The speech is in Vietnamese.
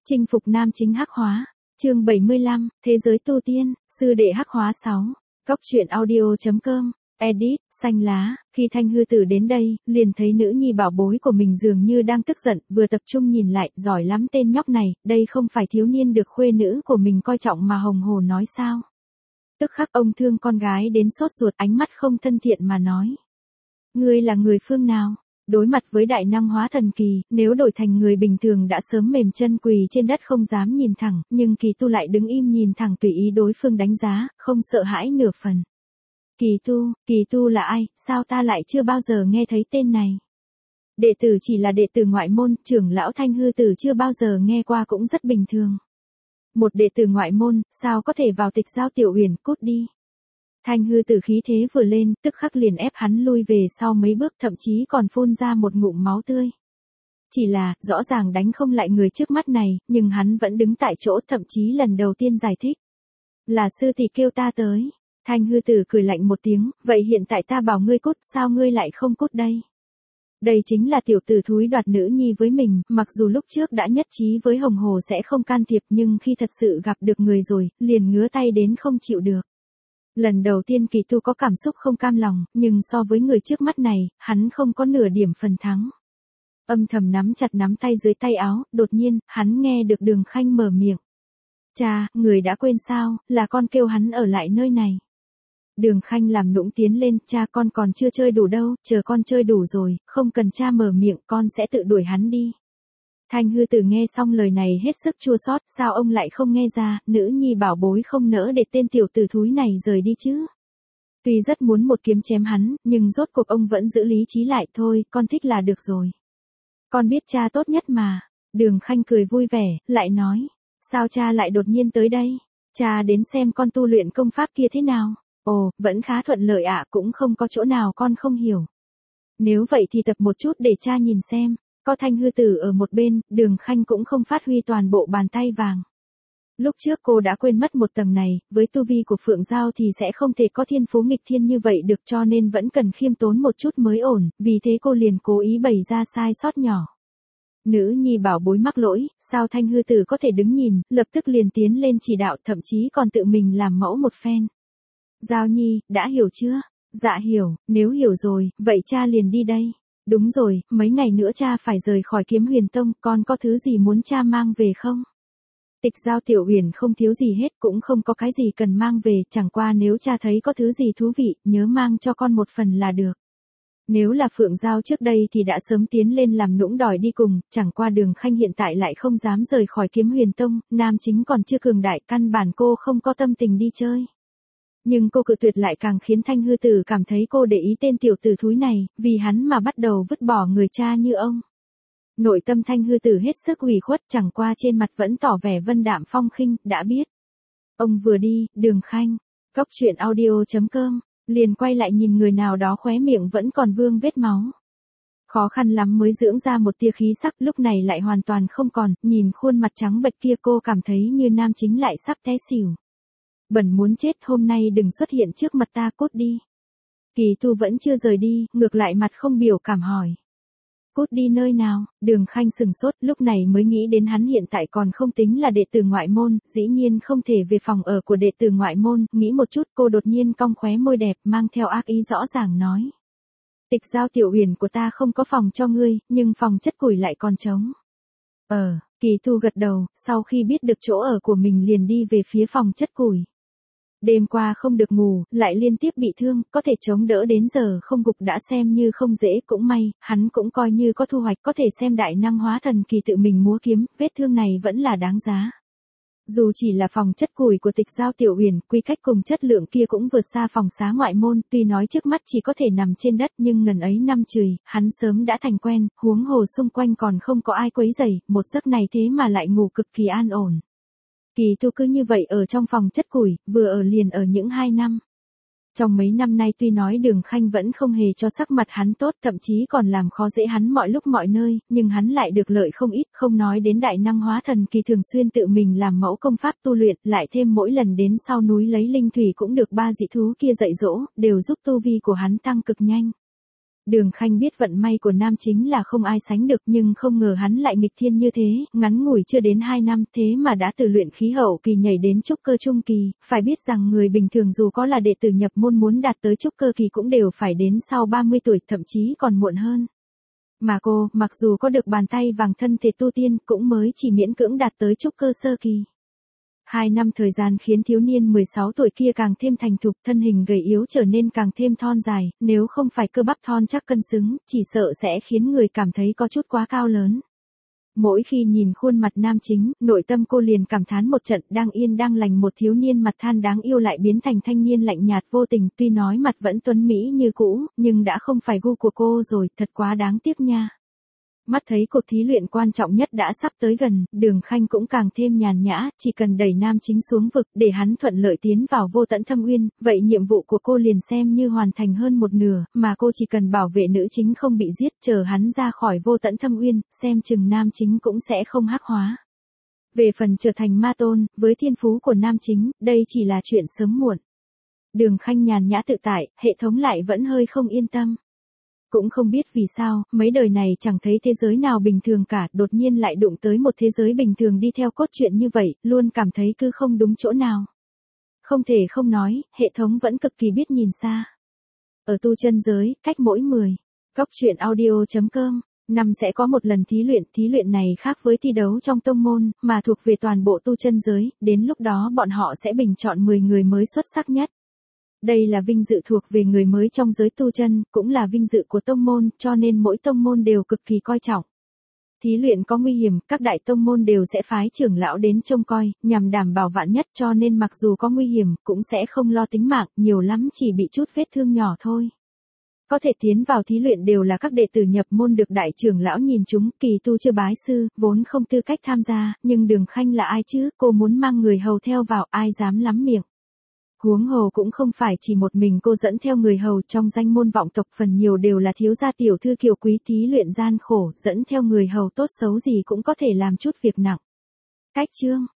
Chinh phục nam chính hắc hóa. Chương 75, Thế giới tu tiên, sư đệ hắc hóa 6. Góc truyện audio.com. Edit, xanh lá. Khi Thanh Hư Tử đến đây, liền thấy nữ nhi bảo bối của mình dường như đang tức giận, vừa tập trung nhìn lại, giỏi lắm tên nhóc này, đây không phải thiếu niên được khuê nữ của mình coi trọng mà hồng hồ nói sao. Tức khắc ông thương con gái đến sốt ruột, ánh mắt không thân thiện mà nói. Ngươi là người phương nào? Đối mặt với đại năng hóa thần kỳ, nếu đổi thành người bình thường đã sớm mềm chân quỳ trên đất không dám nhìn thẳng, nhưng Kỳ Tu lại đứng im nhìn thẳng tùy ý đối phương đánh giá, không sợ hãi nửa phần. Kỳ Tu là ai, sao ta lại chưa bao giờ nghe thấy tên này? Đệ tử chỉ là đệ tử ngoại môn, trưởng lão Thanh Hư Tử chưa bao giờ nghe qua cũng rất bình thường. Một đệ tử ngoại môn, sao có thể vào Tịch Giao Tiểu Uyển, cút đi. Thanh Hư Tử khí thế vừa lên, tức khắc liền ép hắn lui về sau mấy bước, thậm chí còn phun ra một ngụm máu tươi. Chỉ là, rõ ràng đánh không lại người trước mắt này, nhưng hắn vẫn đứng tại chỗ, thậm chí lần đầu tiên giải thích. Là sư tỷ kêu ta tới. Thanh Hư Tử cười lạnh một tiếng, vậy hiện tại ta bảo ngươi cút, sao ngươi lại không cút đây? Đây chính là tiểu tử thúi đoạt nữ nhi với mình, mặc dù lúc trước đã nhất trí với Hồng Hồ sẽ không can thiệp, nhưng khi thật sự gặp được người rồi, liền ngứa tay đến không chịu được. Lần đầu tiên Kỳ Tu có cảm xúc không cam lòng, nhưng so với người trước mắt này, hắn không có nửa điểm phần thắng. Âm thầm nắm chặt nắm tay dưới tay áo, đột nhiên, hắn nghe được Đường Khanh mở miệng. Cha, người đã quên sao, là con kêu hắn ở lại nơi này. Đường Khanh làm nũng tiến lên, cha con còn chưa chơi đủ đâu, chờ con chơi đủ rồi, không cần cha mở miệng, con sẽ tự đuổi hắn đi. Thanh Hư Tử nghe xong lời này hết sức chua xót, sao ông lại không nghe ra, nữ nhi bảo bối không nỡ để tên tiểu tử thúi này rời đi chứ. Tuy rất muốn một kiếm chém hắn, nhưng rốt cuộc ông vẫn giữ lý trí lại, thôi, con thích là được rồi. Con biết cha tốt nhất mà. Đường Khanh cười vui vẻ, lại nói, sao cha lại đột nhiên tới đây? Cha đến xem con tu luyện công pháp kia thế nào? Ồ, vẫn khá thuận lợi ạ, cũng không có chỗ nào con không hiểu. Nếu vậy thì tập một chút để cha nhìn xem. Có Thanh Hư Tử ở một bên, Đường Khanh cũng không phát huy toàn bộ bàn tay vàng. Lúc trước cô đã quên mất một tầng này, với tu vi của Phượng Giao thì sẽ không thể có thiên phú nghịch thiên như vậy được, cho nên vẫn cần khiêm tốn một chút mới ổn, vì thế cô liền cố ý bày ra sai sót nhỏ. Nữ nhi bảo bối mắc lỗi, sao Thanh Hư Tử có thể đứng nhìn, lập tức liền tiến lên chỉ đạo, thậm chí còn tự mình làm mẫu một phen. Giao Nhi, đã hiểu chưa? Dạ hiểu, nếu hiểu rồi, vậy cha liền đi đây. Đúng rồi, mấy ngày nữa cha phải rời khỏi Kiếm Huyền Tông, con có thứ gì muốn cha mang về không? Tịch Giao Tiểu Uyển không thiếu gì hết, cũng không có cái gì cần mang về, chẳng qua nếu cha thấy có thứ gì thú vị, nhớ mang cho con một phần là được. Nếu là Phượng Giao trước đây thì đã sớm tiến lên làm nũng đòi đi cùng, chẳng qua Đường Khanh hiện tại lại không dám rời khỏi Kiếm Huyền Tông, nam chính còn chưa cường đại, căn bản cô không có tâm tình đi chơi. Nhưng cô cự tuyệt lại càng khiến Thanh Hư Tử cảm thấy cô để ý tên tiểu tử thúi này, vì hắn mà bắt đầu vứt bỏ người cha như ông. Nội tâm Thanh Hư Tử hết sức ủy khuất, chẳng qua trên mặt vẫn tỏ vẻ vân đạm phong khinh, đã biết. Ông vừa đi, Đường Khanh, góc truyện audio.com, liền quay lại nhìn người nào đó khóe miệng vẫn còn vương vết máu. Khó khăn lắm mới dưỡng ra một tia khí sắc, lúc này lại hoàn toàn không còn, nhìn khuôn mặt trắng bệch kia cô cảm thấy như nam chính lại sắp té xỉu. Bẩn muốn chết, hôm nay đừng xuất hiện trước mặt ta, cút đi. Kỳ Tu vẫn chưa rời đi, ngược lại mặt không biểu cảm hỏi. Cút đi nơi nào? Đường Khanh sừng sốt, lúc này mới nghĩ đến hắn hiện tại còn không tính là đệ tử ngoại môn, dĩ nhiên không thể về phòng ở của đệ tử ngoại môn, nghĩ một chút cô đột nhiên cong khóe môi đẹp, mang theo ác ý rõ ràng nói. Tịch Giao Tiểu Uyển của ta không có phòng cho ngươi, nhưng phòng chất củi lại còn trống. Kỳ Tu gật đầu, sau khi biết được chỗ ở của mình liền đi về phía phòng chất củi. Đêm qua không được ngủ, lại liên tiếp bị thương, có thể chống đỡ đến giờ không gục đã xem như không dễ, cũng may, hắn cũng coi như có thu hoạch, có thể xem đại năng hóa thần kỳ tự mình múa kiếm, vết thương này vẫn là đáng giá. Dù chỉ là phòng chất củi của Tịch Giao Tiểu Uyển, quy cách cùng chất lượng kia cũng vượt xa phòng xá ngoại môn, tuy nói trước mắt chỉ có thể nằm trên đất nhưng ngần ấy năm chừng, hắn sớm đã thành quen, huống hồ xung quanh còn không có ai quấy rầy, một giấc này thế mà lại ngủ cực kỳ an ổn. Kỳ Tu cứ như vậy ở trong phòng chất củi, vừa ở liền ở những 2 năm. Trong mấy năm nay tuy nói Đường Khanh vẫn không hề cho sắc mặt hắn tốt, thậm chí còn làm khó dễ hắn mọi lúc mọi nơi, nhưng hắn lại được lợi không ít, không nói đến đại năng hóa thần kỳ thường xuyên tự mình làm mẫu công pháp tu luyện, lại thêm mỗi lần đến sau núi lấy linh thủy cũng được 3 dị thú kia dạy dỗ, đều giúp tu vi của hắn tăng cực nhanh. Đường Khanh biết vận may của nam chính là không ai sánh được nhưng không ngờ hắn lại nghịch thiên như thế, ngắn ngủi chưa đến 2 năm thế mà đã từ luyện khí hậu kỳ nhảy đến trúc cơ trung kỳ, phải biết rằng người bình thường dù có là đệ tử nhập môn muốn đạt tới trúc cơ kỳ cũng đều phải đến sau 30 tuổi thậm chí còn muộn hơn. Mà cô, mặc dù có được bàn tay vàng thân thể tu tiên cũng mới chỉ miễn cưỡng đạt tới trúc cơ sơ kỳ. 2 năm thời gian khiến thiếu niên 16 tuổi kia càng thêm thành thục, thân hình gầy yếu trở nên càng thêm thon dài, nếu không phải cơ bắp thon chắc cân xứng, chỉ sợ sẽ khiến người cảm thấy có chút quá cao lớn. Mỗi khi nhìn khuôn mặt nam chính, nội tâm cô liền cảm thán một trận, đang yên đang lành một thiếu niên mặt than đáng yêu lại biến thành thanh niên lạnh nhạt vô tình, tuy nói mặt vẫn tuấn mỹ như cũ, nhưng đã không phải gu của cô rồi, thật quá đáng tiếc nha. Mắt thấy cuộc thí luyện quan trọng nhất đã sắp tới gần, Đường Khanh cũng càng thêm nhàn nhã, chỉ cần đẩy nam chính xuống vực để hắn thuận lợi tiến vào vô tận thâm uyên, vậy nhiệm vụ của cô liền xem như hoàn thành hơn một nửa, mà cô chỉ cần bảo vệ nữ chính không bị giết, chờ hắn ra khỏi vô tận thâm uyên, xem chừng nam chính cũng sẽ không hắc hóa. Về phần trở thành ma tôn, với thiên phú của nam chính, đây chỉ là chuyện sớm muộn. Đường Khanh nhàn nhã tự tại, hệ thống lại vẫn hơi không yên tâm. Cũng không biết vì sao, mấy đời này chẳng thấy thế giới nào bình thường cả, đột nhiên lại đụng tới một thế giới bình thường đi theo cốt truyện như vậy, luôn cảm thấy cứ không đúng chỗ nào. Không thể không nói, hệ thống vẫn cực kỳ biết nhìn xa. Ở tu chân giới, cách mỗi 10. Góc truyện audio.com, năm sẽ có một lần thí luyện này khác với thi đấu trong tông môn, mà thuộc về toàn bộ tu chân giới, đến lúc đó bọn họ sẽ bình chọn 10 người mới xuất sắc nhất. Đây là vinh dự thuộc về người mới trong giới tu chân, cũng là vinh dự của tông môn, cho nên mỗi tông môn đều cực kỳ coi trọng. Thí luyện có nguy hiểm, các đại tông môn đều sẽ phái trưởng lão đến trông coi, nhằm đảm bảo vạn nhất, cho nên mặc dù có nguy hiểm, cũng sẽ không lo tính mạng, nhiều lắm chỉ bị chút vết thương nhỏ thôi. Có thể tiến vào thí luyện đều là các đệ tử nhập môn được đại trưởng lão nhìn chúng, kỳ tu chưa bái sư, vốn không tư cách tham gia, nhưng Đường Khanh là ai chứ, cô muốn mang người hầu theo vào, ai dám lắm miệng. Huống hồ cũng không phải chỉ một mình cô dẫn theo người hầu, trong danh môn vọng tộc phần nhiều đều là thiếu gia tiểu thư kiều quý, thí luyện gian khổ, dẫn theo người hầu tốt xấu gì cũng có thể làm chút việc nặng. Cách chương